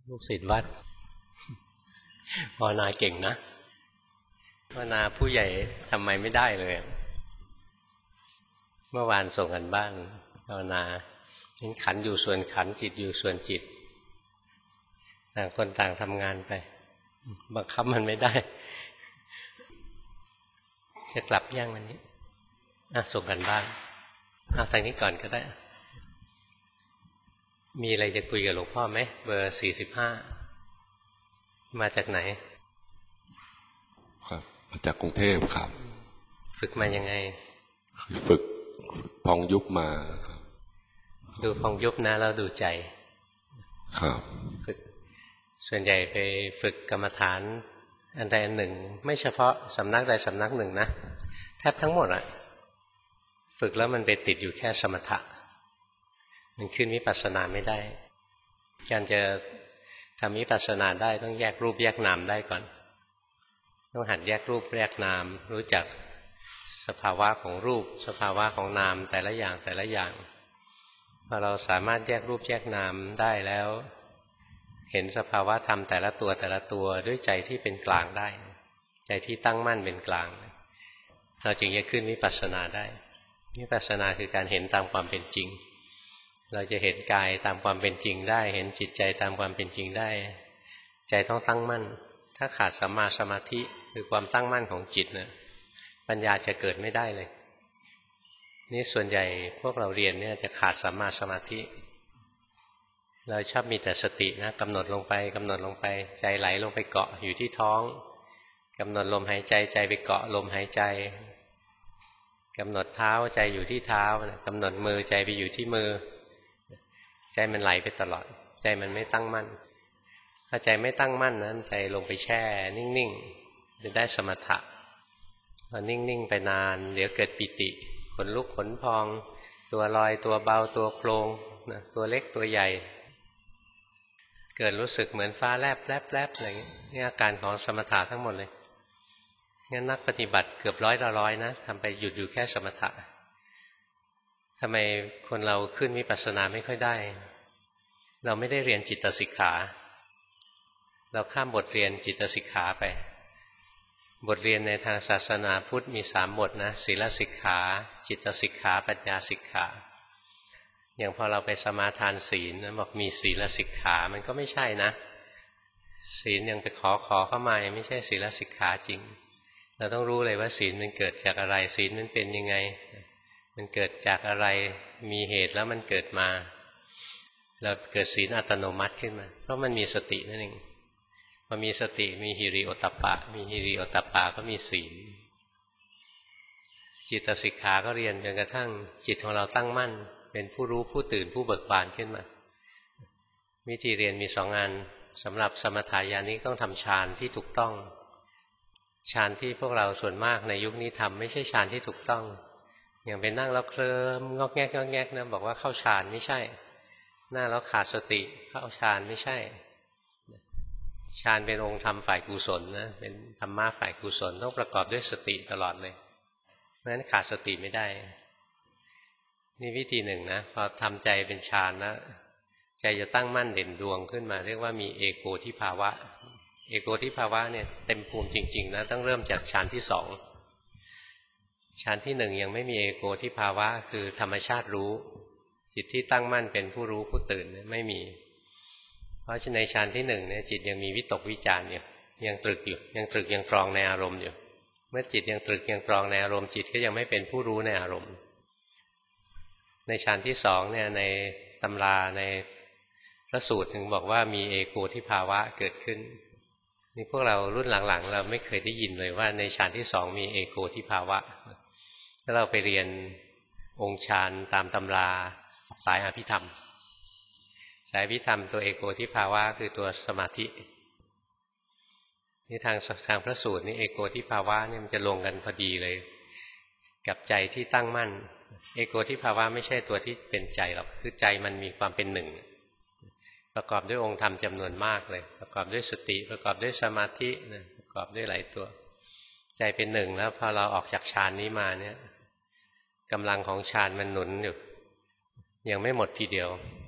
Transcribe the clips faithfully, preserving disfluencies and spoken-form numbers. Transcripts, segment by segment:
ลูกศิษย์วัดภาวนาเก่งนะภาวนาผู้ใหญ่ทำไมไม่ได้เลยเมื่อวานส่งกันบ้านภาวนาเห็นขันอยู่ส่วนขันจิตอยู่ส่วนจิตต่างคนต่างทำงานไปบังคับมันไม่ได้จะกลับย่างวันนี้อ่ะส่งกันบ้านเอาทางนี้ก่อนก็ได้มีอะไรจะคุยกับหลวงพ่อไหมเบอร์สี่สิบห้ามาจากไหนครับมาจากกรุงเทพครับฝึกมายังไงฝึกพองยุบมาครับดูพองยุบนะแล้วดูใจครับฝึกส่วนใหญ่ไปฝึกกรรมฐานอันใดอันหนึ่งไม่เฉพาะสำนักใดสำนักหนึ่งนะแทบทั้งหมดอะฝึกแล้วมันไปติดอยู่แค่สมถะมันขึ้นวิปัสสนาไม่ได้การจะทำวิปัสสนาได้ต้องแยกรูปแยกนามได้ก่อนต้องหัดแยกรูปแยกนามรู้จักสภาวะของรูปสภาวะของนามแต่ละอย่างแต่ละอย่างพอเราสามารถแยกรูปแยกนามได้แล้วเห็นสภาวะธรรมแต่ละตัวแต่ละตัวด้วยใจที่เป็นกลางได้ใจที่ตั้งมั่นเป็นกลางเราจึงจะขึ้นวิปัสสนาได้วิปัสสนาคือการเห็นตามความเป็นจริงเราจะเห็นกายตามความเป็นจริงได้เห็นจิตใจตามความเป็นจริงได้ใจต้องตั้งมั่นถ้าขาดสัมมาสมาธิคือความตั้งมั่นของจิตนะปัญญาจะเกิดไม่ได้เลยนี่ส่วนใหญ่พวกเราเรียนเนี่ยจะขาดสัมมาสมาธิเราชอบมีแต่สตินะกำหนดลงไปกำหนดลงไปใจไหลลงไปเกาะอยู่ที่ท้องกำหนดลมหายใจใจไปเกาะลมหายใจกำหนดเท้าใจอยู่ที่เท้ากำหนดมือใจไปอยู่ที่มือใจมันไหลไปตลอดใจมันไม่ตั้งมั่นถ้าใจไม่ตั้งมั่นนั้นใจลงไปแช่นิ่งๆจะได้สมถะพอนิ่งๆไปนานเดี๋ยวเกิดปิติขนลุกขนพองตัวลอยตัวเบาตัวโครงนะตัวเล็กตัวใหญ่เกิดรู้สึกเหมือนฟ้าแลบแลบแลบอะไรอย่างนี้นี่อาการของสมถะทั้งหมดเลยงั้นนักปฏิบัติเกือบร้อยละร้อยนะทำไปหยุดอยู่แค่สมถะทำไมคนเราขึ้นวิปัสสนาไม่ค่อยได้เราไม่ได้เรียนจิตสิกขาเราข้ามบทเรียนจิตสิกขาไปบทเรียนในทางศาสนาพุทธมีสามบทนะศีลสิกขาจิตสิกขาปัญญาสิกขาอย่างพอเราไปสมาทานศีลนะบอกมีศีลสิกขามันก็ไม่ใช่นะศีลยังไปขอขอเข้ามายังไม่ใช่ศีลสิกขาจริงเราต้องรู้เลยว่าศีลมันเกิดจากอะไรศีลมันเป็นยังไงมันเกิดจากอะไรมีเหตุแล้วมันเกิดมาเราเกิดศีลอัตโนมัติขึ้นมาเพราะมันมีสตินั่นเองพอมีสติมีหิริโอตตัปปะมีหิริโอตตัปปะก็มีศีลจิตสิกขาก็เรียนจนกระทั่งจิตของเราตั้งมั่นเป็นผู้รู้ผู้ตื่นผู้เบิกบานขึ้นมาวิธีเรียนมีสองงานสำหรับสมถายานิต้องทำฌานที่ถูกต้องฌานที่พวกเราส่วนมากในยุคนี้ทำไม่ใช่ฌานที่ถูกต้องอย่างไปนั่งแล้วเคลิ้มงอกแงกงอกแงกนะบอกว่าเข้าฌานไม่ใช่นั่งแล้วขาดสติเข้าฌานไม่ใช่ฌานเป็นองค์ธรรมฝ่ายกุศลนะเป็นธรรมะฝ่ายกุศลต้องประกอบด้วยสติตลอดเลยเพราะฉะนั้นขาดสติไม่ได้นี่วิธีหนึ่งนะพอทำใจเป็นฌานแล้วใจจะตั้งมั่นเด่นดวงขึ้นมาเรียกว่ามีเอโกทิภาวะเอโกทิภาวะเนี่ยเต็มภูมิจริงๆนะต้องเริ่มจากฌานที่สองฌานที่หนึ่งยังไม่มีเอโกทิภาวะคือธรรมชาติรู้จิตที่ตั้งมั่นเป็นผู้รู้ผู้ตื่นไม่มีเพราะฉะนั้นในฌานที่หนึ่งเนี่ยจิตยังมีวิตกวิจารณ์อยู่ยังตรึกอยู่ยังตรึกยังตรองในอารมณ์อยู่เมื่อจิตยังตรึกยังตรองในอารมณ์จิตก็ยังไม่เป็นผู้รู้ในอารมณ์ในฌานที่สองเนี่ยในตำราในพระสูตรถึงบอกว่ามีเอโกทิภาวะเกิดขึ้นนี่พวกเรารุ่นหลังๆเราไม่เคยได้ยินเลยว่าในฌานที่สองมีเอโกทิภาวะถ้าเราไปเรียนองค์ฌานตามตำราสายอภิธรรมสายอภิธรรมตัวเอโกทิภาวะคือตัวสมาธินี่ทางทางพระสูตรนี่เอโกทิภาวะนี่มันจะลงกันพอดีเลยกับใจที่ตั้งมั่นเอโกทิภาวะไม่ใช่ตัวที่เป็นใจหรอกคือใจมันมีความเป็นหนึ่งประกอบด้วยองค์ธรรมจำนวนมากเลยประกอบด้วยสติประกอบด้วยสมาธินะประกอบด้วยหลายตัวใจเป็นหนึ่งแล้วพอเราออกจากฌานนี้มาเนี่ยกำลังของฌานมันหนุนอยู่ยังไม่หมดทีเดียว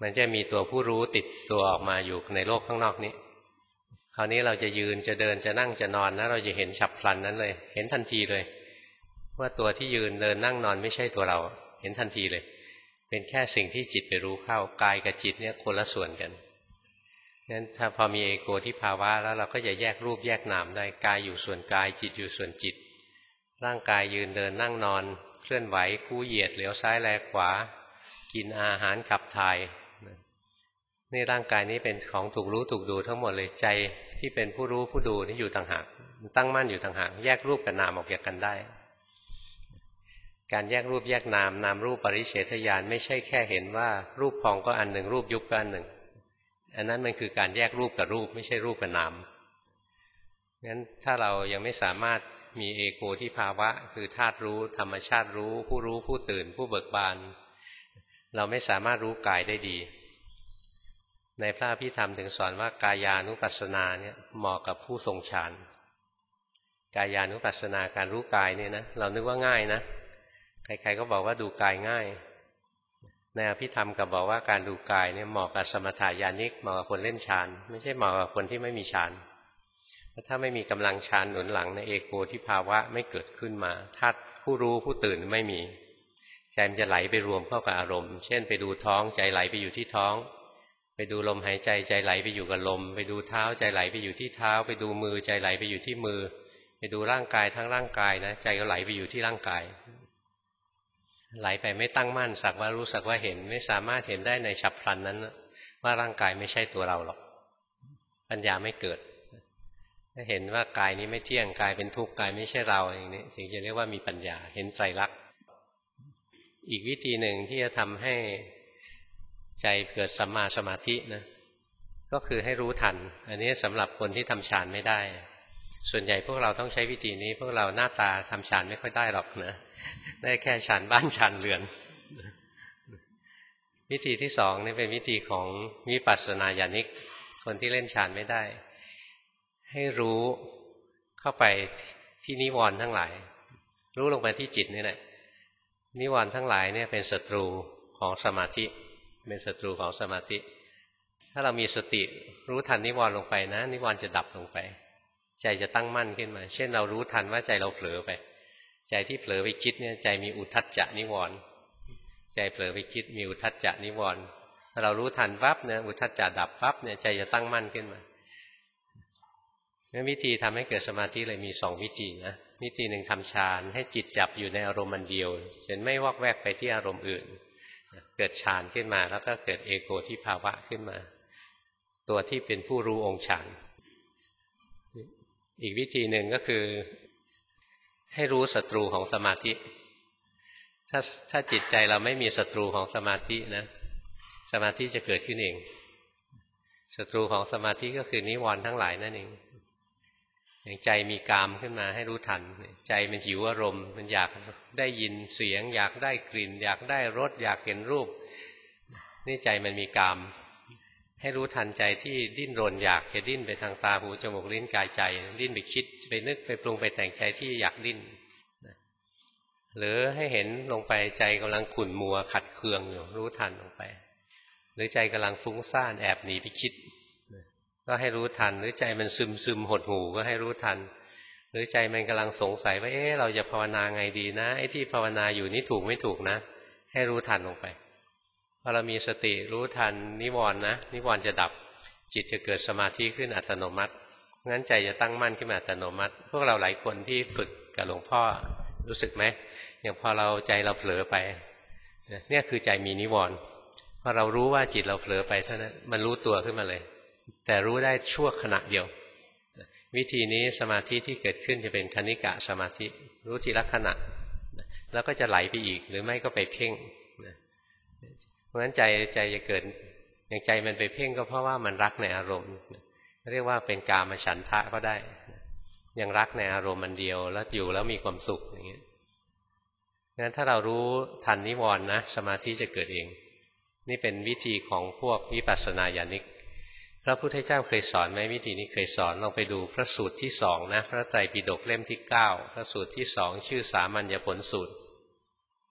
มันจะมีตัวผู้รู้ติดตัวออกมาอยู่ในโลกข้างนอกนี้คราวนี้เราจะยืนจะเดินจะนั่งจะนอนนะเราจะเห็นฉับพลันนั้นเลยเห็นทันทีเลยว่าตัวที่ยืนเดินนั่งนอนไม่ใช่ตัวเราเห็นทันทีเลยเป็นแค่สิ่งที่จิตไปรู้เข้ากายกับจิตเนี่ยคนละส่วนกันงั้นถ้าพอมีเอโกทิภาวะแล้วเราก็จะแยกรูปแยกนามได้กายอยู่ส่วนกายจิตอยู่ส่วนจิตร่างกายยืนเดินนั่งนอนเคลื่อนไหวคู่เหยียดเหลียวซ้ายแลขวากินอาหารขับถ่ายนี่ร่างกายนี้เป็นของถูกรู้ถูกดูทั้งหมดเลยใจที่เป็นผู้รู้ผู้ดูนี่อยู่ต่างหากตั้งมั่นอยู่ต่างหากแยกรูปกับนามออกจากกันได้การแยกรูปแยกนามนามรูปปริเฉทญาณไม่ใช่แค่เห็นว่ารูปพองก็อันหนึ่งรูปยุบก็อันหนึ่งอันนั้นมันคือการแยกรูปกับรูปไม่ใช่รูปกับนามงั้นถ้าเรายังไม่สามารถมีเอโกทิภาวะคือธาตุรู้ธรรมชาติรู้ผู้รู้ผู้ตื่นผู้เบิกบานเราไม่สามารถรู้กายได้ดีในพระอภิธรรมถึงสอนว่ากายานุปัสสนาเนี่ยเหมาะกับผู้ทรงฌานกายานุปัสสนาการรู้กายเนี่ยนะเรานึกว่าง่ายนะใครๆก็บอกว่าดูกายง่ายในอภิธรรมก็บอกว่าการดูกายเนี่ยเหมาะกับสมถญาณิกเหมาะกับคนเล่นฌานไม่ใช่เหมาะกับคนที่ไม่มีฌานถ้าไม่มีกำลังฌานหนุนหลังในเอโกทิภาวะไม่เกิดขึ้นมาธาตุผู้รู้ผู้ตื่นไม่มีใจมันจะไหลไปรวมเข้ากับอารมณ์เช่นไปดูท้องใจไหลไปอยู่ที่ท้องไปดูลมหายใจใจไหลไปอยู่กับลมไปดูเท้าใจไหลไปอยู่ที่เท้าไปดูมือใจไหลไปอยู่ที่มือไปดูร่างกายทั้งร่างกายนะใจก็ไหลไปอยู่ที่ร่างกายไหลไปไม่ตั้งมั่นสักว่ารู้สักว่าเห็นไม่สามารถเห็นได้ในฉับพลันนั้นว่าร่างกายไม่ใช่ตัวเราหรอกปัญญาไม่เกิดถ้าเห็นว่ากายนี้ไม่เที่ยงกายเป็นทุกข์กายไม่ใช่เราอย่างนี้สิ่งจะเรียกว่ามีปัญญาเห็นไตรลักษณ์อีกวิธีหนึ่งที่จะทำให้ใจเกิดสัมมาสมาธินะก็คือให้รู้ทันอันนี้สำหรับคนที่ทำฌานไม่ได้ส่วนใหญ่พวกเราต้องใช้วิธีนี้พวกเราหน้าตาทำฌานไม่ค่อยได้หรอกนะได้แค่ฌานบ้านฌานเรือนวิธีที่สองนี่เป็นวิธีของวิปัสสนาญาณิกคนที่เล่นฌานไม่ได้ให้รู้เข้าไปที่นิวรณ์ทั้งหลายรู้ลงไปที่จิตนี่แหละนิวรณ์ทั้งหลายเนี่ยเป็นศัตรูของสมาธิเป็นศัตรูของสมาธิถ้าเรามีสติรู้ทันนิวรณ์ลงไปนะนิวรณ์จะดับลงไปใจจะตั้งมั่นขึ้นมาเช่นเรารู้ทันว่าใจเราเผลอไปใจที่เผลอไปคิดเนี่ยใจมีอุทธัจจะนิวรณ์ใจเผลอไปคิดมีอุทธัจจะนิวรณ์ถ้าเรารู้ทันปั๊บเนี่ยอุทธัจจะดับปั๊บเนี่ยใจจะตั้งมั่นขึ้นมาวิธีทำให้เกิดสมาธิเลยมีสองวิธีนะวิธีหนึ่งทำฌานให้จิตจับอยู่ในอารมณ์อันเดียวจนไม่วอกแวกไปที่อารมณ์อื่นเกิดฌานขึ้นมาแล้วก็เกิดเอโกทิภาวะขึ้นมาตัวที่เป็นผู้รู้องค์ฌานอีกวิธีหนึ่งก็คือให้รู้ศัตรูของสมาธิถ้าถ้าจิตใจเราไม่มีศัตรูของสมาธินะสมาธิจะเกิดขึ้นเองศัตรูของสมาธิก็คือนิวรณ์ทั้งหลายนั่นเองอย่างใจมีกามขึ้นมาให้รู้ทันใจมันหิวอารมณ์มันอยากได้ยินเสียงอยากได้กลิ่นอยากได้รสอยากเห็นรูปนี่ใจมันมีกามให้รู้ทันใจที่ดิ้นรนอยากจะดิ้นไปทางตาหูจมูกลิ้นกายใจดิ้นไปคิดไปนึกไปปรุงไปแต่งใจที่อยากดิ้นหรือให้เห็นลงไปใจกำลังขุ่นมัวขัดเคืองอยู่รู้ทันลงไปหรือใจกำลังฟุ้งซ่านแอบหนีไปคิดก็ให้รู้ทันหรือใจมันซึมซึมหดหู่ก็ให้รู้ทันหรือใจมันกำลังสงสัยว่าเอ๊ะเราจะภาวนาไงดีนะไอ้ที่ภาวนาอยู่นี่ถูกไม่ถูกนะให้รู้ทันลงไปพอเรามีสติรู้ทันนิวรณ์นะนิวรณ์จะดับจิตจะเกิดสมาธิขึ้นอัตโนมัติงั้นใจจะตั้งมั่นขึ้นมาอัตโนมัติพวกเราหลายคนที่ฝึกกับหลวงพ่อรู้สึกไหมอย่างพอเราใจเราเผลอไปเนี่ยคือใจมีนิวรณ์พอเรารู้ว่าจิตเราเผลอไปเท่านั้นมันรู้ตัวขึ้นมาเลยแต่รู้ได้ชั่วขณะเดียววิธีนี้สมาธิที่เกิดขึ้นจะเป็นคณิกะสมาธิรู้ทีละขณะแล้วก็จะไหลไปอีกหรือไม่ก็ไปเพ่งเพราะฉะนั้นใจใจจะเกิดอย่างใจมันไปเพ่งก็เพราะว่ามันรักในอารมณ์เรียกว่าเป็นกามฉันทะก็ได้ยังรักในอารมณ์มันเดียวแล้วอยู่แล้วมีความสุขอย่างนี้งั้นถ้าเรารู้ทันนิวรณ์นะสมาธิจะเกิดเองนี่เป็นวิธีของพวกวิปัสสนาญาณิกพระพุทธเจ้าเคยสอนไหมวิธีนี้เคยสอนลองไปดูพระสูตรที่สองนะพระไตรปิฎกเล่มที่เก้าพระสูตรที่สองชื่อสามัญญผลสูตร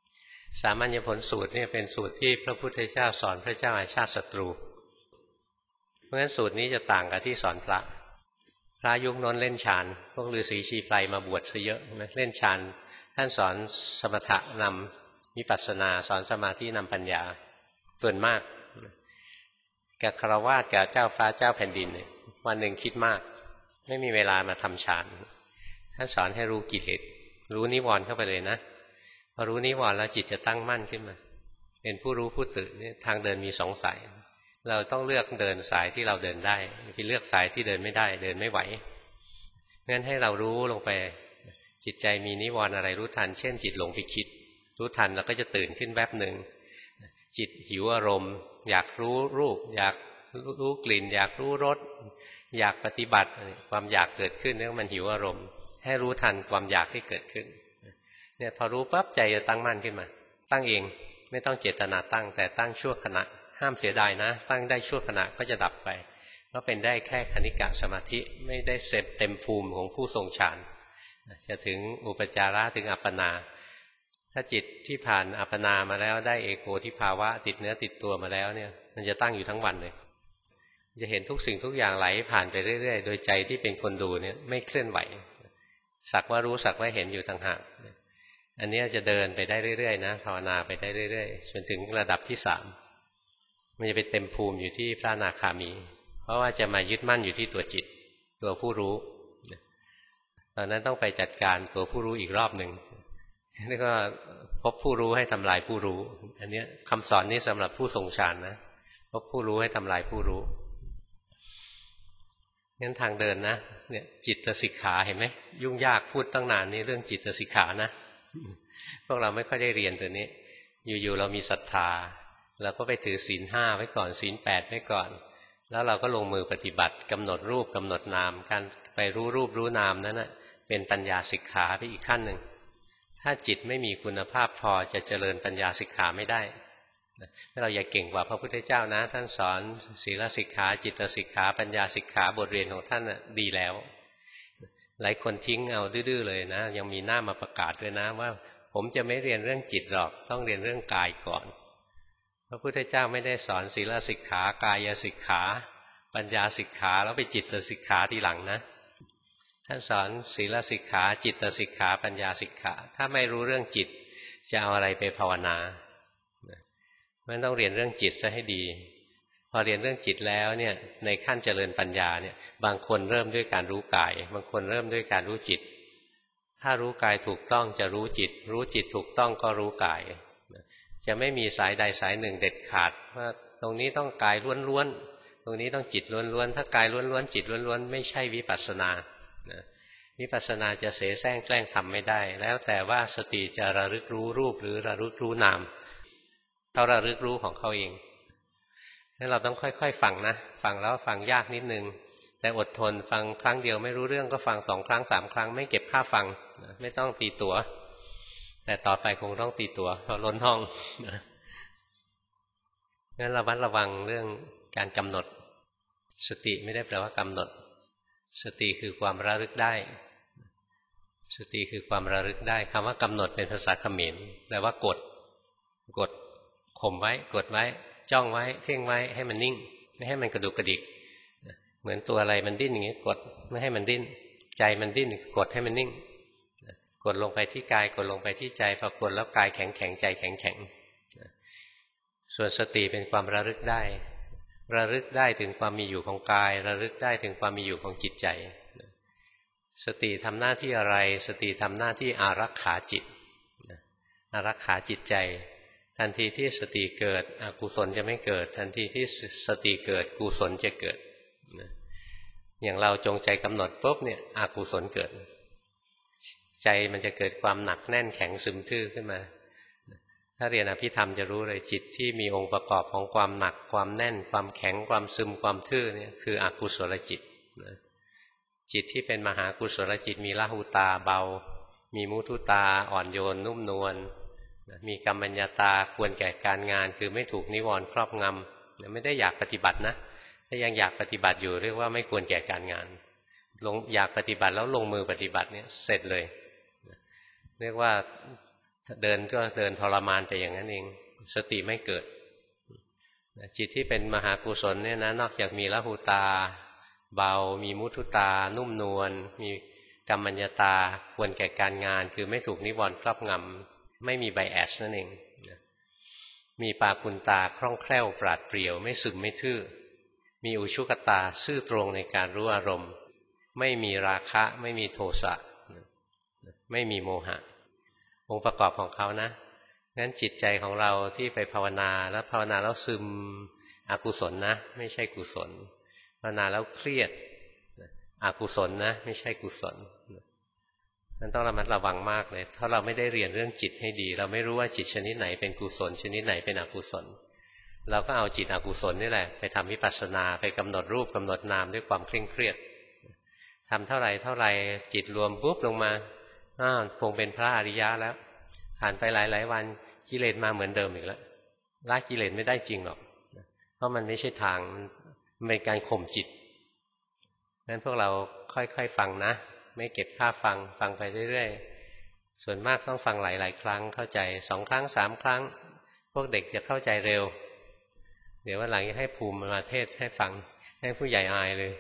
สามัญญผลสูตรเนี่ยเป็นสูตรที่พระพุทธเจ้าสอนพระเจ้าอาชาติศัตรูเพราะฉะนั้นสูตรนี้จะต่างกับที่สอนพระพระยุคน้นเล่นฌานพวกฤาษีชีไพรมาบวชซะเยอะเล่นฌานท่านสอนสมถะนำวิปัสสนาสอนสมาธินำปัญญาส่วนมากกับฆราวาสกับเจ้าฟ้าเจ้าแผ่นดินเนี่ยวันหนึ่งคิดมากไม่มีเวลามาทำฌานท่านสอนให้รู้กิเลสรู้นิวรณ์เข้าไปเลยนะพอรู้นิวรณ์แล้วจิตจะตั้งมั่นขึ้นมาเป็นผู้รู้ผู้ตื่นนี่ทางเดินมีสองสายเราต้องเลือกเดินสายที่เราเดินได้ไปเลือกสายที่เดินไม่ได้เดินไม่ไหวงั้นให้เรารู้ลงไปจิตใจมีนิวรณ์อะไรรู้ทันเช่นจิตหลงไปคิดรู้ทันแล้วก็จะตื่นขึ้นแวบหนึ่งจิตหิวอารมณ์อยากรู้รูปอยากรู้กลิ่นอยากรู้รสอยากปฏิบัติความอยากเกิดขึ้นเนี่ยมันหิวอารมณ์ให้รู้ทันความอยากที่เกิดขึ้นเนี่ยพอรู้ปั๊บใจจะตั้งมั่นขึ้นมาตั้งเองไม่ต้องเจตนาตั้งแต่ตั้งชั่วขณะห้ามเสียดายนะตั้งได้ชั่วขณะก็จะดับไปก็เป็นได้แค่คณิกะสมาธิไม่ได้เสพเต็มภูมิของผู้ทรงฌานจะถึงอุปจาระถึงอัปปนาถ้าจิตที่ผ่านอัปปนามาแล้วได้เอโกทิภาวะติดเนื้อติดตัวมาแล้วเนี่ยมันจะตั้งอยู่ทั้งวันเลยจะเห็นทุกสิ่งทุกอย่างไหลผ่านไปเรื่อยๆโดยใจที่เป็นคนดูเนี่ยไม่เคลื่อนไหวสักว่ารู้สักว่าเห็นอยู่ต่างหากอันนี้จะเดินไปได้เรื่อยๆนะภาวนาไปได้เรื่อยๆจนถึงระดับที่สามมันจะไปเต็มภูมิอยู่ที่พระอนาคามีเพราะว่าจะมายึดมั่นอยู่ที่ตัวจิตตัวผู้รู้ตอนนั้นต้องไปจัดการตัวผู้รู้อีกรอบหนึ่งนี่ก็พบผู้รู้ให้ทำลายผู้รู้อันนี้คำสอนนี้สำหรับผู้ทรงฌานนะพบผู้รู้ให้ทำลายผู้รู้งั้นทางเดินนะเนี่ยจิตสิกขาเห็นไหมยุ่งยากพูดตั้งนานนี่เรื่องจิตสิกขานะพวกเราไม่ค่อยได้เรียนตัวนี้อยู่ๆเรามีศรัทธาเราก็ไปถือศีลห้าไว้ก่อนศีลแปดไว้ก่อนแล้วเราก็ลงมือปฏิบัติกำหนดรูปกำหนดนามการไปรู้รูปรู้นามนั้นนะเป็นปัญญาสิกขาไปอีกขั้นหนึ่งถ้าจิตไม่มีคุณภาพพอจะเจริญปัญญาสิกขาไม่ได้เราอย่าเก่งกว่าพระพุทธเจ้านะท่านสอนศีลสิกขาจิตสิกขาปัญญาสิกขาบทเรียนของท่านดีแล้วหลายคนทิ้งเอาดื้อๆเลยนะยังมีหน้ามาประกาศด้วยนะว่าผมจะไม่เรียนเรื่องจิตหรอกต้องเรียนเรื่องกายก่อนพระพุทธเจ้าไม่ได้สอนศีลสิกขากายสิกขาปัญญาสิกขาแล้วไปจิตสิกขาทีหลังนะท่านสอนศีลสิกขาจิตสิกขาปัญญาสิกขาถ้าไม่รู้เรื่องจิตจะเอาอะไรไปภาวนามันต้องเรียนเรื่องจิตซะให้ดีพอเรียนเรื่องจิตแล้วเนี่ยในขั้นเจริญปัญญาเนี่ยบางคนเริ่มด้วยการรู้กายบางคนเริ่มด้วยการรู้จิตถ้ารู้กายถูกต้องจะรู้จิตรู้จิตถูกต้องก็รู้กายจะไม่มีสายใดสายหนึ่งเด็ดขาดว่าตรงนี้ต้องกายล้วนๆตรงนี้ต้องจิตล้วนๆถ้ากายล้วนๆจิตล้วนๆไม่ใช่วิปัสสนาวิปัสสนาจะเสแสร้งแกล้งทำไม่ได้แล้วแต่ว่าสติจะระลึกรู้รูปหรือระลึกรู้นามเขาระลึกรู้ของเขาเองงั้นเราต้องค่อยๆฟังนะฟังแล้วฟังยากนิดนึงแต่อดทนฟังครั้งเดียวไม่รู้เรื่องก็ฟังสองครั้งสามครั้งไม่เก็บค่าฟังไม่ต้องตีตั๋วแต่ต่อไปคงต้องตีตั๋วเพราะล้นห้องงั้นระมัดระวังเรื่องการกำหนดสติไม่ได้แปลว่ากำหนดสติคือความระลึกได้สติคือความระลึกได้คำว่ากำหนดเป็นภาษาเขมรแปลว่ากดกดข่มไว้กดไว้จ้องไว้เพ่งไว้ให้มันนิ่งไม่ให้มันกระดุกกระดิกเหมือนตัวอะไรมันดิ้นอย่างนี้กดไม่ให้มันดิ้นใจมันดิ้นกดให้มันนิ่งกดลงไปที่กายกดลงไปที่ใจพอกดแล้วกายแข็งแข็งใจแข็งแข็งส่วนสติเป็นความระลึกได้ระลึกได้ถึงความมีอยู่ของกายระลึกได้ถึงความมีอยู่ของจิตใจสติทำหน้าที่อะไรสติทำหน้าที่อารักขาจิตอารักขาจิตใจทันทีที่สติเกิดอกุศลจะไม่เกิดทันทีที่สติเกิดกุศลจะเกิดอย่างเราจงใจกำหนดปุ๊บเนี่ยอกุศลเกิดใจมันจะเกิดความหนักแน่นแข็งซึมทื่อขึ้นมาถ้าเรียนอภิธรรมจะรู้เลยจิตที่มีองค์ประกอบของความหนักความแน่นความแข็งความซึมความทื่อเนี่ยคืออกุศลจิตจิตที่เป็นมหากุศลจิตมีละหุตาเบามีมุทุตาอ่อนโยนนุ่มนวลมีกัมมัญญาตาควรแก่การงานคือไม่ถูกนิวรณ์ครอบงำไม่ได้อยากปฏิบัตินะถ้ายังอยากปฏิบัติอยู่เรียกว่าไม่ควรแก่การงานลงอยากปฏิบัติแล้วลงมือปฏิบัติเนี่ยเสร็จเลยเรียกว่าเดินก็เดินทรมานไปอย่างนั้นเองสติไม่เกิดจิตที่เป็นมหากุศลเนี่ยนะนอกจากมีละหูตาเบามีมุทุตานุ่มนวลมีกัมมัญญตาควรแก่การงานคือไม่ถูกนิวรณ์ครอบงำไม่มีไบแอสนั่นเองมีปาคุณตาคล่องแคล่วปราดเปรียวไม่ซึมไม่ทื่อมีอุชุกตาซื่อตรงในการรู้อารมณ์ไม่มีราคะไม่มีโทสะไม่มีโมหะองค์ประกอบของเขานะงั้นจิตใจของเราที่ไปภาวนาแล้วภาวนาแล้วซึมอกุศลนะไม่ใช่กุศลภาวนาแล้วเครียดอกุศลนะไม่ใช่กุศลมันต้องระมัดระวังมากเลยถ้าเราไม่ได้เรียนเรื่องจิตให้ดีเราไม่รู้ว่าจิตชนิดไหนเป็นกุศลชนิดไหนเป็นอกุศลเราก็เอาจิตอกุศลนี่แหละไปทำวิปัสสนาไปกำหนดรูปกำหนดนามด้วยความเคร่งเครียดทำเท่าไหร่เท่าไหร่จิตรวมปุ๊บลงมาอ้าวคงเป็นพระอริยะแล้วผ่านไปหลายๆวันกิเลสมาเหมือนเดิมอีกแล้วละกิเลสไม่ได้จริงหรอกเพราะมันไม่ใช่ทางมันเป็นการข่มจิตงั้นพวกเราค่อยๆฟังนะไม่เก็บค่าฟังฟังไปเรื่อยๆส่วนมากต้องฟังหลายๆครั้งเข้าใจสองครั้งสามครั้งพวกเด็กจะเข้าใจเร็วเดี๋ยววันหลังจะให้ภูมิมาเทศให้ฟังให้ผู้ใหญ่อายเลย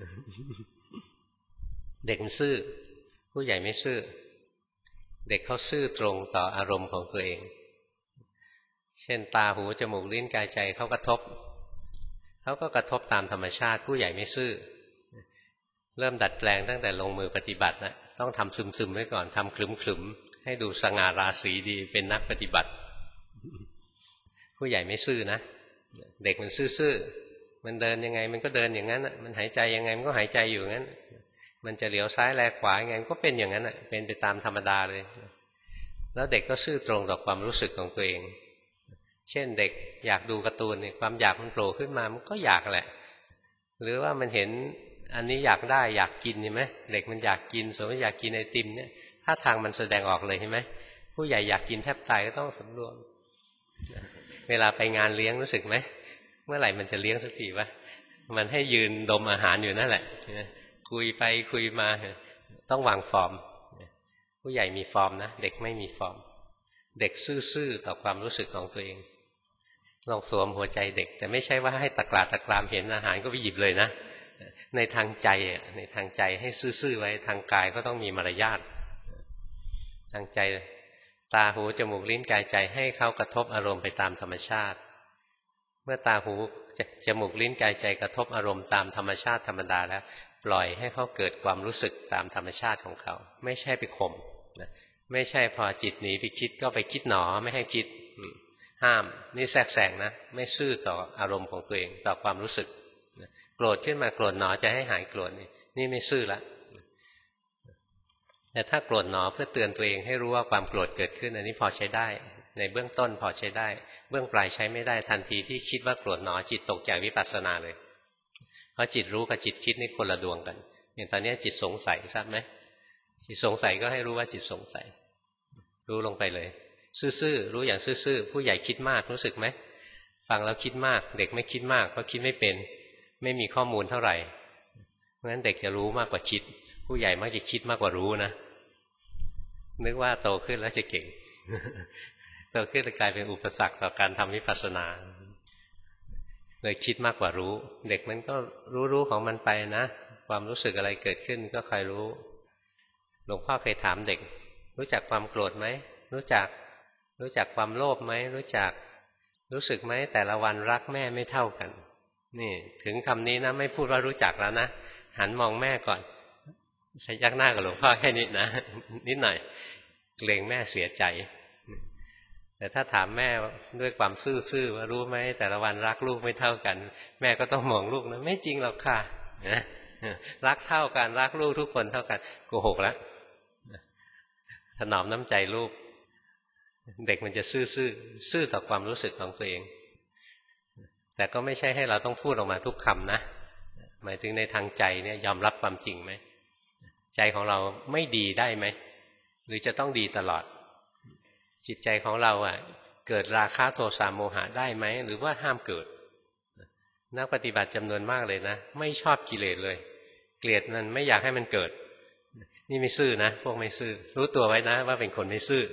เด็กมันซื่อผู้ใหญ่ไม่ซื่อเด็กเขาซื่อตรงต่ออารมณ์ของตัวเองเช่นตาหูจมูกลิ้นกายใจเขากระทบเขาก็กระทบตามธรรมชาติผู้ใหญ่ไม่ซื่อเริ่มดัดแปลงตั้งแต่ลงมือปฏิบัตินะต้องทำซึมๆไว้ก่อนทำคลึมๆให้ดูสง่าราศีดีเป็นนักปฏิบัติผู้ใหญ่ไม่ซื่อนะเด็กมันซื่อๆมันเดินยังไงมันก็เดินอย่างนั้นมันหายใจยังไงมันก็หายใจอยู่งั้นมันจะเหลียวซ้ายแลขวายังไงก็เป็นอย่างนั้นเป็นไปตามธรรมดาเลยแล้วเด็กก็ซื่อตรงต่อความรู้สึกของตัวเองเช่นเด็กอยากดูการ์ตูนเนี่ยความอยากมันโผล่ขึ้นมามันก็อยากแหละหรือว่ามันเห็นอันนี้อยากได้อยากกินใช่ไหมเด็กมันอยากกินสมมติอยากกินไอติมเนี่ยถ้าทางมันแสดงออกเลยใช่ไหมผู้ใหญ่อยากกินแทบตายก็ต้องสำรวมเวลาไปงานเลี้ยงรู้สึกไหมเมื่อไหร่มันจะเลี้ยงสักทีวะมันให้ยืนดมอาหารอยู่นั่นแหละคุยไปคุยมาต้องวางฟอร์มผู้ใหญ่มีฟอร์มนะเด็กไม่มีฟอร์มเด็กซื่อๆต่อความรู้สึกของตัวเองลองสวมหัวใจเด็กแต่ไม่ใช่ว่าให้ตะกราดตะกรามเห็นอาหารก็ไปหยิบเลยนะในทางใจในทางใจให้ซื่อๆไว้ทางกายก็ต้องมีมารยาททางใจตาหูจมูกลิ้นกายใจให้เขากระทบอารมณ์ไปตามธรรมชาติเมื่อตาหูจมูกลิ้นกายใจกระทบอารมณ์ตามธรรมชาติธรรมดาแล้วปล่อยให้เขาเกิดความรู้สึกตามธรรมชาติของเขาไม่ใช่ไปข่มนะไม่ใช่พอจิตหนีไปคิดก็ไปคิดหนอไม่ให้คิดห้ามนี่แทรกแซงนะไม่ซื่อต่ออารมณ์ของตัวเองต่อความรู้สึกโกรธขึ้นมาโกรธหนอจะให้หายโกรธนี่นี่ไม่ซื่อละแต่ถ้าโกรธหนอเพื่อเตือนตัวเองให้รู้ว่าความโกรธเกิดขึ้นอันนี้พอใช้ได้ในเบื้องต้นพอใช้ได้เบื้องปลายใช้ไม่ได้ทันทีที่คิดว่าโกรธหนอจิตตกจากวิปัสสนาเลยเพราะจิตรู้กับจิตคิดนี่คนละดวงกันอย่างตอนนี้จิตสงสัยทราบไหมจิตสงสัยก็ให้รู้ว่าจิตสงสัยรู้ลงไปเลยซื่อๆรู้อย่างซื่อๆผู้ใหญ่คิดมากรู้สึกไหมฟังแล้วคิดมากเด็กไม่คิดมากเพราะคิดไม่เป็นไม่มีข้อมูลเท่าไหร่เพราะฉะนั้นเด็กจะรู้มากกว่าคิดผู้ใหญ่มักจะคิดมากกว่ารู้นะนึกว่าโตขึ้นแล้วจะเก่งโตขึ้นจะกลายเป็นอุปสรรคต่อการทำวิปัสสนาเลยคิดมากกว่ารู้เด็กมันก็รู้ๆของมันไปนะความรู้สึกอะไรเกิดขึ้นก็คอยรู้หลวงพ่อเคยถามเด็กรู้จักความโกรธไหมรู้จักรู้จักความโลภไหมรู้จักรู้สึกไหมแต่ละวันรักแม่ไม่เท่ากันนี่ถึงคำนี้นะไม่พูดว่ารู้จักแล้วนะหันมองแม่ก่อนใช้ยักหน้ากับหลวงพ่อแค่นี้นะนิดหน่อยเกรงแม่เสียใจแต่ถ้าถามแม่ด้วยความซื่อๆว่ารู้ไหมแต่ละวันรักลูกไม่เท่ากันแม่ก็ต้องมองลูกนะไม่จริงหรอกค่ะนะรักเท่ากันรักลูกทุกคนเท่ากันโกหกแล้วถนอมน้ำใจลูกเด็กมันจะซื่อซื่อซื่อต่อความรู้สึกของตัวเองแต่ก็ไม่ใช่ให้เราต้องพูดออกมาทุกคำนะหมายถึงในทางใจเนี่ยยอมรับความจริงไหมใจของเราไม่ดีได้ไหมหรือจะต้องดีตลอดจิตใจของเราอ่ะเกิดราคะโทสะโมหะได้ไหมหรือว่าห้ามเกิดนักปฏิบัติจำนวนมากเลยนะไม่ชอบกิเลสเลยเกลียดมันไม่อยากให้มันเกิดนี่ไม่ซื่อนะพวกไม่ซื่อรู้ตัวไว้นะว่าเป็นคนไม่ซื่อ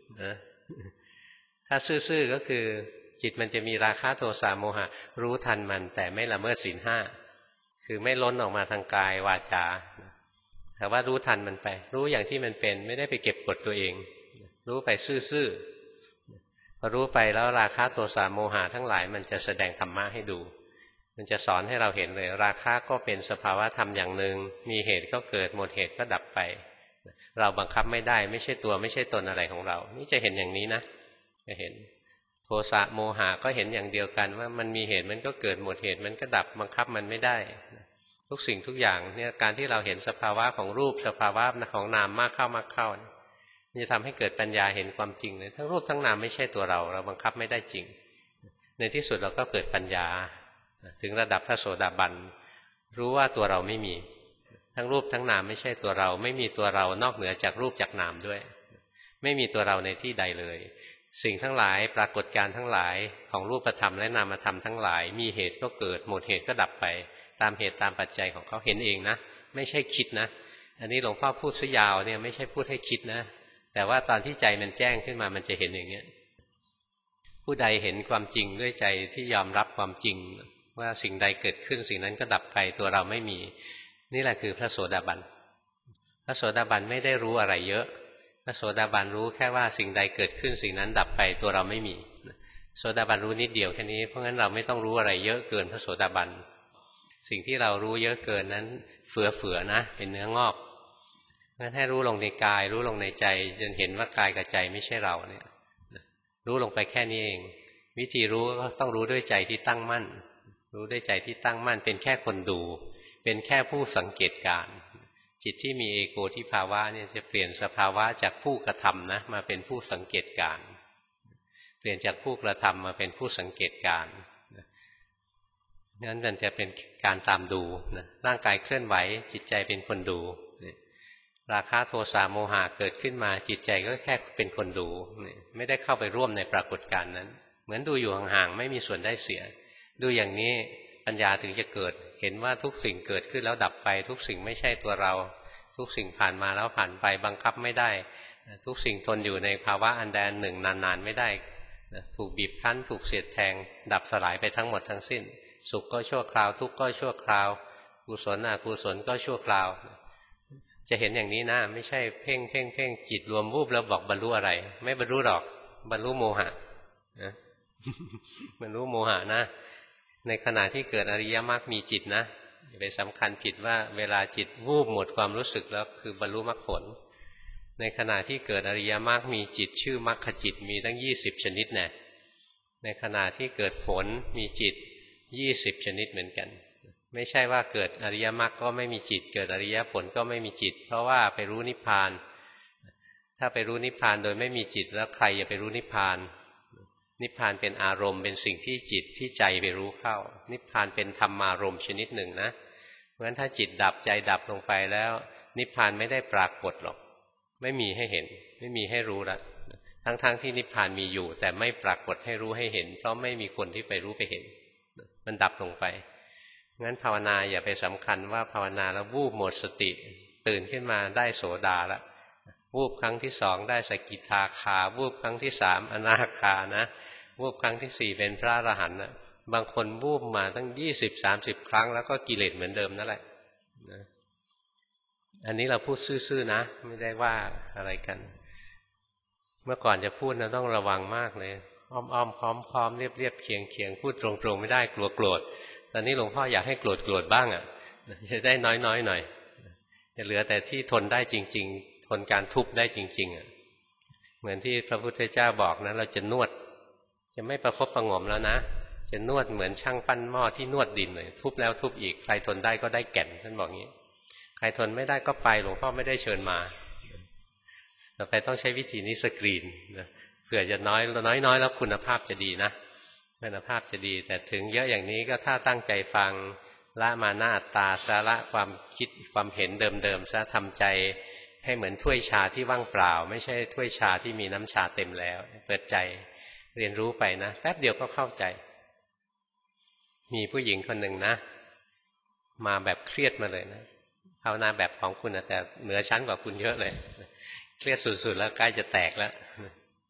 นะถ้าซื่อๆก็คือจิตมันจะมีราคะโทสะโมหะรู้ทันมันแต่ไม่ละเมิดศีลห้าคือไม่ล้นออกมาทางกายวาจาแต่ว่ารู้ทันมันไปรู้อย่างที่มันเป็นไม่ได้ไปเก็บกดตัวเองรู้ไปซื่อๆพอรู้ไปแล้วราคะโทสะโมหะทั้งหลายมันจะแสดงธรรมะให้ดูมันจะสอนให้เราเห็นเลยราคะก็เป็นสภาวะธรรมอย่างหนึ่งมีเหตุก็เกิดหมดเหตุก็ดับไปเราบังคับไม่ได้ไม่ใช่ตัวไม่ใช่ตนอะไรของเรานี่จะเห็นอย่างนี้นะจะเห็นโทสะโมหะก็เห็นอย่างเดียวกันว่ามันมีเหตุมันก็เกิดหมดเหตุมันก็ดับบังคับมันไม่ได้ทุกสิ่งทุกอย่างเนี่ยการที่เราเห็นสภาวะของรูปสภาวะของนามมากเข้ามากเข้ามันจะทำให้เกิดปัญญาเห็นความจริงเลยทั้งรูปทั้งนามไม่ใช่ตัวเราเราบังคับไม่ได้จริงในที่สุดเราก็เกิดปัญญาถึงระดับพระโสดาบันรู้ว่าตัวเราไม่มีทั้งรูปทั้งนามไม่ใช่ตัวเราไม่มีตัวเรานอกเหนือจากรูปจากนามด้วยไม่มีตัวเราในที่ใดเลยสิ่งทั้งหลายปรากฏการณ์ทั้งหลายของรูปธรรมและนามธรรมทั้งหลายมีเหตุก็เกิดหมดเหตุก็ดับไปตามเหตุตามปัจจัยของเขาเห็นเองนะไม่ใช่คิดนะอันนี้หลวงพ่อพูดซะยาวเนี่ยไม่ใช่พูดให้คิดนะแต่ว่าตอนที่ใจมันแจ้งขึ้นมามันจะเห็นอย่างเนี้ยผู้ใดเห็นความจริงด้วยใจที่ยอมรับความจริงว่าสิ่งใดเกิดขึ้นสิ่งนั้นก็ดับไปตัวเราไม่มีนี่แหละคือพระโสดาบันพระโสดาบันไม่ได้รู้อะไรเยอะพระโสดาบันรู้แค่ว่าสิ่งใดเกิดขึ้นสิ่งนั้นดับไปตัวเราไม่มีโสดาบันรู้นิดเดียวแค่นี้เพราะงั้นเราไม่ต้องรู้อะไรเยอะเกินพระโสดาบันสิ่งที่เรารู้เยอะเกินนั้นเฟื่อๆนะเป็นเนื้องอกงั้นให้รู้ลงในกายรู้ลงในใจจนเห็นว่ากายกับใจไม่ใช่เราเนี่ยรู้ลงไปแค่นี้เองวิธีรู้ก็ต้องรู้ด้วยใจที่ตั้งมั่นรู้ด้วยใจที่ตั้งมั่นเป็นแค่คนดูเป็นแค่ผู้สังเกตการณ์จิตที่มีเอโกทิภาวะเนี่ยจะเปลี่ยนสภาวะจากผู้กระทำนะมาเป็นผู้สังเกตการณ์เปลี่ยนจากผู้กระทำมาเป็นผู้สังเกตการณ์นั้นมันจะเป็นการตามดูนะร่างกายเคลื่อนไหวจิตใจเป็นคนดูราคะโทสะโมหะเกิดขึ้นมาจิตใจก็แค่เป็นคนดูไม่ได้เข้าไปร่วมในปรากฏการณ์นั้นเหมือนดูอยู่ห่างๆไม่มีส่วนได้เสียดูอย่างนี้ปัญญาถึงจะเกิดเห็นว่าทุกสิ่งเกิดขึ้นแล้วดับไปทุกสิ่งไม่ใช่ตัวเราทุกสิ่งผ่านมาแล้วผ่านไปบังคับไม่ได้ทุกสิ่งทนอยู่ในภาวะอันใดอันหนึ่งนานๆไม่ได้ถูกบีบคั้นถูกเสียดแทงดับสลายไปทั้งหมดทั้งสิ้นสุขก็ชั่วคราวทุกข์ก็ชั่วคราวกุศลอกุศลก็ชั่วคราวจะเห็นอย่างนี้นะไม่ใช่เพ่งเพ่งเพ่งจิตรวมวูบแล้วบอกบรรลุอะไรไม่บรรลุหรอกบรรลุโมหะนะบรรลุโมหะนะในขณะที่เกิดอริยมรรคมีจิตนะอย่าไปสำคัญผิดว่าเวลาจิตวูบหมดความรู้สึกแล้วคือบรรลุมรรคผลในขณะที่เกิดอริยมรรคมีจิตชื่อมรรคจิตมีตั้งยี่สิบชนิดแน่ในขณะที่เกิดผลมีจิตยี่สิบชนิดเหมือนกันไม่ใช่ว่าเกิดอริยมรรคก็ไม่มีจิตเกิดอริยผลก็ไม่มีจิตเพราะว่าไปรู้นิพพานถ้าไปรู้นิพพานโดยไม่มีจิตแล้วใครจะไปรู้นิพพานนิพพานเป็นอารมณ์เป็นสิ่งที่จิตที่ใจไปรู้เข้านิพพานเป็นธรรมารมณ์ชนิดหนึ่งนะเพราะฉะนั้นถ้าจิตดับใจดับลงไปแล้วนิพพานไม่ได้ปรากฏหรอกไม่มีให้เห็นไม่มีให้รู้ละทั้งๆ ท, ที่นิพพานมีอยู่แต่ไม่ปรากฏให้รู้ให้เห็นเพราะไม่มีคนที่ไปรู้ไปเห็นมันดับลงไปงั้นภาวนาอย่าไปสำคัญว่าภาวนาแล้ววูบหมดสติตื่นขึ้นมาได้โสดาแล้ววูบครั้งที่สองได้สกิทาคาวูบครั้งที่สามอนาคานะวูบครั้งที่สี่เป็นพระอรหันต์นะบางคนวูบมาตั้งยี่สิบสามสิบครั้งแล้วก็กิเลสเหมือนเดิมนั่นแหละนะอันนี้เราพูดซื่อๆนะไม่ได้ว่าอะไรกันเมื่อก่อนจะพูดนะต้องระวังมากเลยอ้อมๆพร้อมๆเรียบๆเคียงๆพูดตรงๆไม่ได้กลัวโกรธตอนนี้หลวงพ่ออยากให้โกรธโกรธบ้างอ่ะจะได้น้อยๆหน่อยจะเหลือแต่ที่ทนได้จริงๆทนการทุบได้จริงๆอ่ะเหมือนที่พระพุทธเจ้าบอกนะเราจะนวดจะไม่ประคบประงมแล้วนะจะนวดเหมือนช่างปั้นหม้อที่นวดดินเลยทุบแล้วทุบอีกใครทนได้ก็ได้แก่นท่านบอกงี้ใครทนไม่ได้ก็ไปหลวงพ่อไม่ได้เชิญมาต่อไปต้องใช้วิธีนี้สกรีนนะเผื่อจะน้อยน้อยน้อยแล้วคุณภาพจะดีนะคุณภาพจะดีแต่ถึงเยอะอย่างนี้ก็ถ้าตั้งใจฟังละมานะอัตตาสาระความคิดความเห็นเดิมๆซะทำใจให้เหมือนถ้วยชาที่ว่างเปล่าไม่ใช่ถ้วยชาที่มีน้ำชาเต็มแล้วเปิดใจเรียนรู้ไปนะแป๊บเดียวก็เข้าใจมีผู้หญิงคนหนึ่งนะมาแบบเครียดมาเลยนะภาวนาแบบของคุณนะแต่เหนือชั้นกว่าคุณเยอะเลยเครียดสุดๆแล้วใกล้จะแตกแล้ว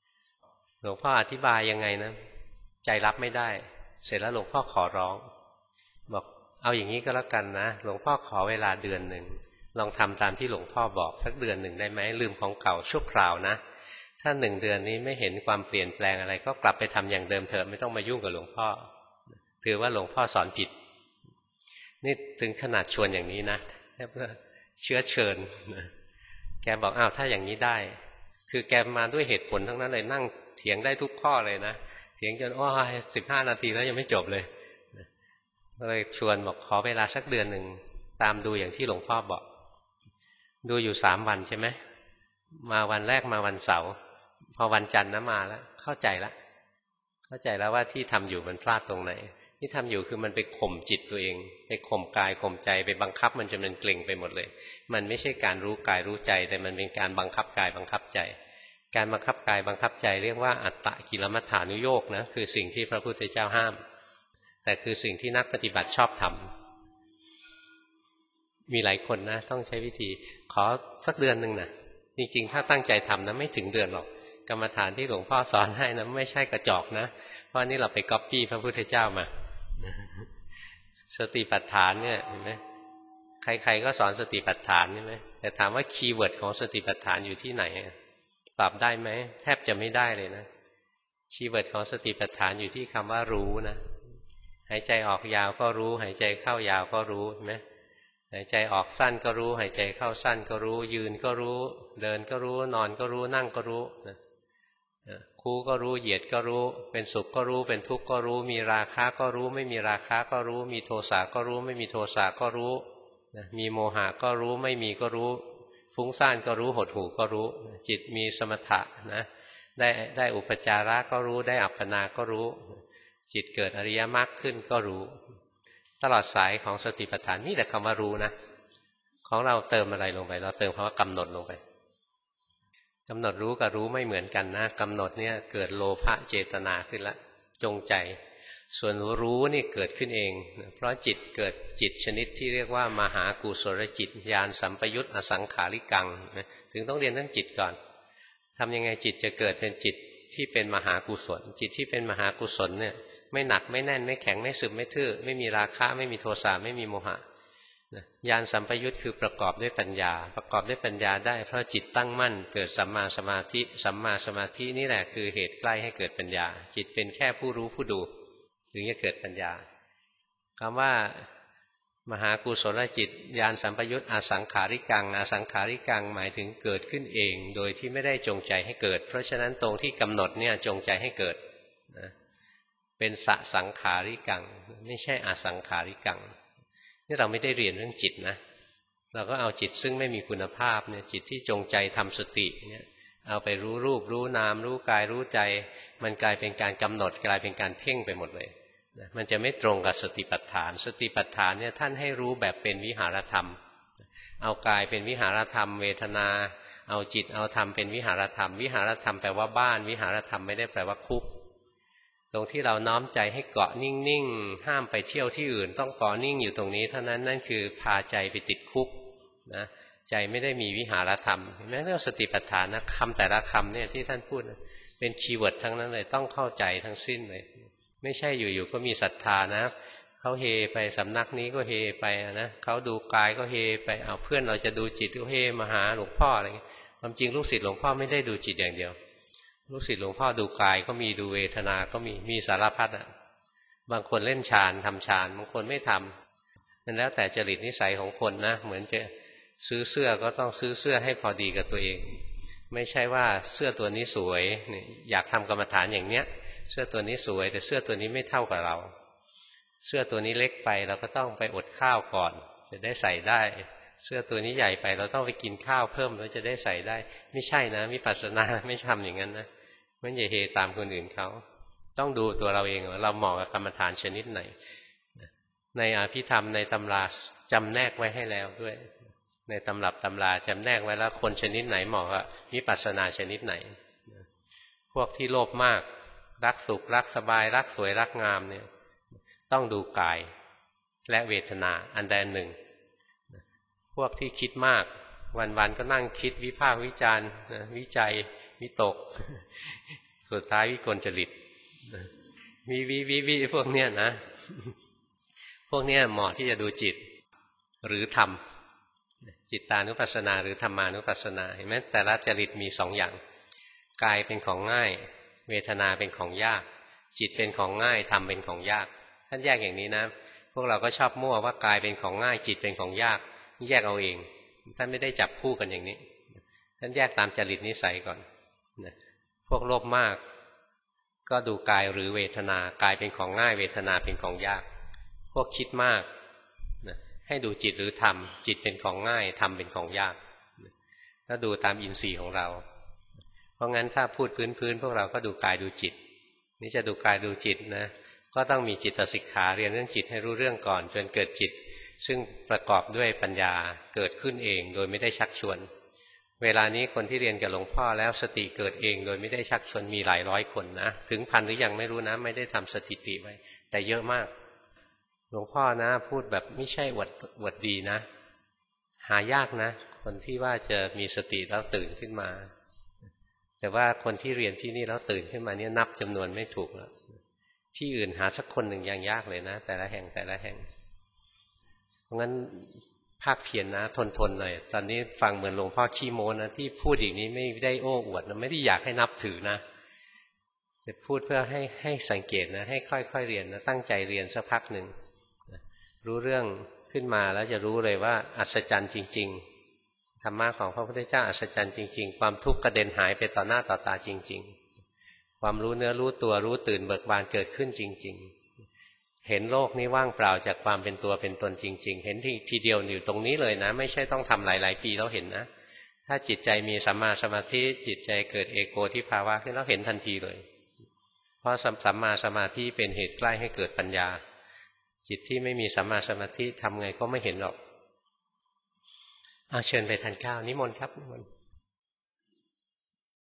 หลวงพ่ออธิบายยังไงนะใจรับไม่ได้เสร็จแล้วหลวงพ่อขอร้องบอกเอาอย่างนี้ก็แล้วกันนะหลวงพ่อขอเวลาเดือนหนึ่งลองทำตามที่หลวงพ่อบอกสักเดือนหนึ่งได้ไหมลืมของเก่าชั่วคราวนะถ้าหนึ่งเดือนนี้ไม่เห็นความเปลี่ยนแปลงอะไรก็กลับไปทำอย่างเดิมเถอะไม่ต้องมายุ่งกับหลวงพ่อถือว่าหลวงพ่อสอนผิดนี่ถึงขนาดชวนอย่างนี้นะเพื่อเชื้อเชิญแกบอกอ้าวถ้าอย่างนี้ได้คือแกมาด้วยเหตุผลทั้งนั้นเลยนั่งเถียงได้ทุกข้อเลยนะเถียงจนโอ้ยสิบห้านาทีแล้วยังไม่จบเลยก็เลยชวนบอกขอเวลาสักเดือนหนึ่งตามดูอย่างที่หลวงพ่อบอกดูอยู่สามวันใช่ไหมมาวันแรกมาวันเสาร์พอวันจันทร์นะมาแล้วเข้าใจแล้วเข้าใจแล้วว่าที่ทำอยู่มันพลาดตรงไหนที่ทำอยู่คือมันไปข่มจิตตัวเองไปข่มกายข่มใจไปบังคับมันจนมันเกร็งไปหมดเลยมันไม่ใช่การรู้กายรู้ใจแต่มันเป็นการบังคับกายบังคับใจการบังคับกายบังคับใจเรียกว่าอัตตกิลมัฏฐานุโยคนะคือสิ่งที่พระพุทธเจ้าห้ามแต่คือสิ่งที่นักปฏิบัติชอบทำมีหลายคนนะต้องใช้วิธีขอสักเดือนหนึ่งนะจริงๆถ้าตั้งใจทำนะไม่ถึงเดือนหรอกกรรมฐานที่หลวงพ่อสอนให้นะไม่ใช่กระจอกนะเพราะนี่เราไปก๊อปปี้พระพุทธเจ้ามาสติปัฏฐานเนี่ยเห็นไหมใครๆก็สอนสติปัฏฐานใช่ไหมแต่ถามว่าคีย์เวิร์ดของสติปัฏฐานอยู่ที่ไหนตอบได้ไหมแทบจะไม่ได้เลยนะคีย์เวิร์ดของสติปัฏฐานอยู่ที่คำว่ารู้นะหายใจออกยาวก็รู้หายใจเข้ายาวก็รู้เห็นไหมหายใจออกสั้นก็รู้หายใจเข้าสั้นก็รู้ยืนก็รู้เดินก็รู้นอนก็รู้นั่งก็รู้คู่ก็รู้เหยียดก็รู้เป็นสุขก็รู้เป็นทุกข์ก็รู้มีราคะก็รู้ไม่มีราคะก็รู้มีโทสะก็รู้ไม่มีโทสะก็รู้มีโมหะก็รู้ไม่มีก็รู้ฟุ้งซ่านก็รู้หดหู่ก็รู้จิตมีสมถะนะได้ได้อุปจาระก็รู้ได้อัปปนาก็รู้จิตเกิดอริยมรรคขึ้นก็รู้ตลอดสายของสติปัฏฐานนี่แต่คำว่ารู้นะของเราเติมอะไรลงไปเราเติมคำว่ากำหนดลงไปกำหนดรู้กับรู้ไม่เหมือนกันนะกำหนดเนี่ยเกิดโลภะเจตนาขึ้นละจงใจส่วนรู้นี่เกิดขึ้นเองเพราะจิตเกิดจิตชนิดที่เรียกว่ามหากุศลจิตญาณสัมปยุตอสังขาริกังถึงต้องเรียนเรื่องจิตก่อนทำยังไงจิตจะเกิดเป็นจิตที่เป็นมหากุศลจิตที่เป็นมหากุศลเนี่ยไม่หนักไม่แน่นไม่แข็งไม่ซึมไม่ทื่อไม่มีราคะไม่มีโทสะไม่มีโมหะญาณสัมปยุตคือประกอบด้วยปัญญาประกอบด้วยปัญญาได้เพราะจิตตั้งมั่นเกิดสัมมาสมาธิสัมมาสมาธินี่แหละคือเหตุใกล้ให้เกิดปัญญาจิตเป็นแค่ผู้รู้ผู้ดูถึงจะเกิดปัญญาคำว่ามหากุศลจิตญาณสัมปยุตอสังขาริกังอสังขาริกังหมายถึงเกิดขึ้นเองโดยที่ไม่ได้จงใจให้เกิดเพราะฉะนั้นตรงที่กำหนดเนี่ยจงใจให้เกิดนะเป็นสสังขาริกังไม่ใช่อสังขาริกังนี่เราไม่ได้เรียนเรื่องจิตนะเราก็เอาจิตซึ่งไม่มีคุณภาพเนี่ยจิตที่จงใจทำสติเนี่ยเอาไปรู้รูปรู้นามรู้กายรู้ใจมันกลายเป็นการกำหนดกลายเป็นการเพ่งไปหมดเลยนะมันจะไม่ตรงกับสติปัฏฐานสติปัฏฐานเนี่ยท่านให้รู้แบบเป็นวิหารธรรมเอากายเป็นวิหารธรรมเวทนาเอาจิตเอาธรรมเป็นวิหารธรรมวิหารธรรมแปลว่าบ้านวิหารธรรมไม่ได้แปลว่าคุกตรงที่เราน้อมใจให้เกาะนิ่งๆห้ามไปเที่ยวที่อื่นต้องเกาะนิ่งอยู่ตรงนี้เท่านั้นนั่นคือพาใจไปติดคุกนะใจไม่ได้มีวิหารธรรมเห็นไหมเรื่องสติปัฏฐานนะคำแต่ละคำเนี่ยที่ท่านพูดเป็นคีย์เวิร์ดทั้งนั้นเลยต้องเข้าใจทั้งสิ้นเลยไม่ใช่อยู่ๆก็มีศรัทธานะเขาเฮไปสำนักนี้ก็เฮไปนะเขาดูกายก็เฮไปเอาเพื่อนเราจะดูจิตก็เฮมาหาหลวงพ่ออะไรเงี้ยความจริงลูกศิษย์หลวงพ่อไม่ได้ดูจิตอย่างเดียวลูกศิษย์หลวงพ่อดูกายก็มีดูเวทนาก็มีมีสารพัดอ่ะบางคนเล่นฌานทำฌานบางคนไม่ทำนั่นแล้วแต่จริตนิสัยของคนนะเหมือนจะซื้อเสื้อก็ต้องซื้อเสื้อให้พอดีกับตัวเองไม่ใช่ว่าเสื้อตัวนี้สวยอยากทำกรรมฐานอย่างเนี้ยเสื้อตัวนี้สวยแต่เสื้อตัวนี้ไม่เท่ากับเราเสื้อตัวนี้เล็กไปเราก็ต้องไปอดข้าวก่อนจะได้ใส่ได้เสื้อตัวนี้ใหญ่ไปเราต้องไปกินข้าวเพิ่มแล้วจะได้ใส่ได้ไม่ใช่นะวิปัสสนาไม่ทำอย่างนั้นนะไม่อย่าเฮตามคนอื่นเขาต้องดูตัวเราเองว่าเราเหมาะกับกรรมฐานชนิดไหนในอภิธรรมในตำราจำแนกไว้ให้แล้วด้วยในตำรับตำราจำแนกไว้แล้วคนชนิดไหนเหมาะกับวิปัสสนาชนิดไหนพวกที่โลภมากรักสุขรักสบายรักสวยรักงามเนี่ยต้องดูกายและเวทนาอันใดอันหนึ่งพวกที่คิดมากวันๆก็นั่งคิดวิพากษ์วิจารณ์วิจัยวิตกสุดท้ายวิกลจริตวิวิวิวิพวกเนี้ยนะพวกเนี้ยเหมาะที่จะดูจิตหรือธรรมจิตตานุปัสสนาหรือธรรมานุปัสสนาเห็นไหมแต่ละจริตมีสองอย่างกายเป็นของง่ายเวทนาเป็นของยากจิตเป็นของง่ายธรรมเป็นของยากท่านแยกอย่างนี้นะพวกเราก็ชอบมั่วว่ากายเป็นของง่ายจิตเป็นของยากแยกเอาเองท่านไม่ได้จับคู่กันอย่างนี้ท่านแยกตามจริตนิสัยก่อนพวกโลภมากก็ดูกายหรือเวทนากายเป็นของง่ายเวทนาเป็นของยากพวกคิดมากให้ดูจิตหรือธรรมจิตเป็นของง่ายธรรมเป็นของยากก็ดูตามอินทรีย์ของเราเพราะงั้นถ้าพูดพื้นๆพวกเราก็ดูกายดูจิตนี่จะดูกายดูจิตนะก็ต้องมีจิตสิกขาเรียนเรื่องจิตให้รู้เรื่องก่อนจนเกิดจิตซึ่งประกอบด้วยปัญญาเกิดขึ้นเองโดยไม่ได้ชักชวนเวลานี้คนที่เรียนกับหลวงพ่อแล้วสติเกิดเองโดยไม่ได้ชักชวนมีหลายร้อยคนนะถึงพันหรือยังไม่รู้นะไม่ได้ทำสถิติไว้แต่เยอะมากหลวงพ่อนะพูดแบบไม่ใช่อวดอวดดีนะหายากนะคนที่ว่าจะมีสติแล้วตื่นขึ้นมาแต่ว่าคนที่เรียนที่นี่แล้วตื่นขึ้นมาเนี่ยนับจำนวนไม่ถูกแล้วที่อื่นหาสักคนหนึ่งยังยากเลยนะแต่ละแห่งแต่ละแห่งเพราะงั้นภาคเพียร น, นะทนทนหน่อยตอนนี้ฟังเหมือนหลวงพ่อขี้โม้นะที่พูดอย่างนี้ไม่ได้โอ้อวดนะไม่ได้อยากให้นับถือนะแต่พูดเพื่อให้ให้สังเกตนะให้ค่อยๆเรียนนะตั้งใจเรียนสักพักหนึ่งรู้เรื่องขึ้นมาแล้วจะรู้เลยว่าอัศจรรย์จริงๆธรรมะของพระพุทธเจ้าอัศจรรย์จริงๆความทุกข์กระเด็นหายไปต่อหน้าต่อตาจริงๆความรู้เนื้อรู้ตัวรู้ตื่นเบิกบานเกิดขึ้นจริงๆเห็นโลกนี้ว่างเปล่าจากความเป็นตัวเป็นตนจริงๆเห็นทีทีเดียวอยู่ตรงนี้เลยนะไม่ใช่ต้องทำหลายๆปีแล้วเห็นนะถ้าจิตใจมีสัมมาสมาธิจิตใจเกิดเอโกทิภาวะขึ้นแล้วเห็นทันทีเลยเพราะสัมมาสมาธิเป็นเหตุใกล้ให้เกิดปัญญาจิตที่ไม่มีสัมมาสมาธิทำไงก็ไม่เห็นหรอกเอาเชิญไปทานข้าวนิมนต์ครับนิมนต์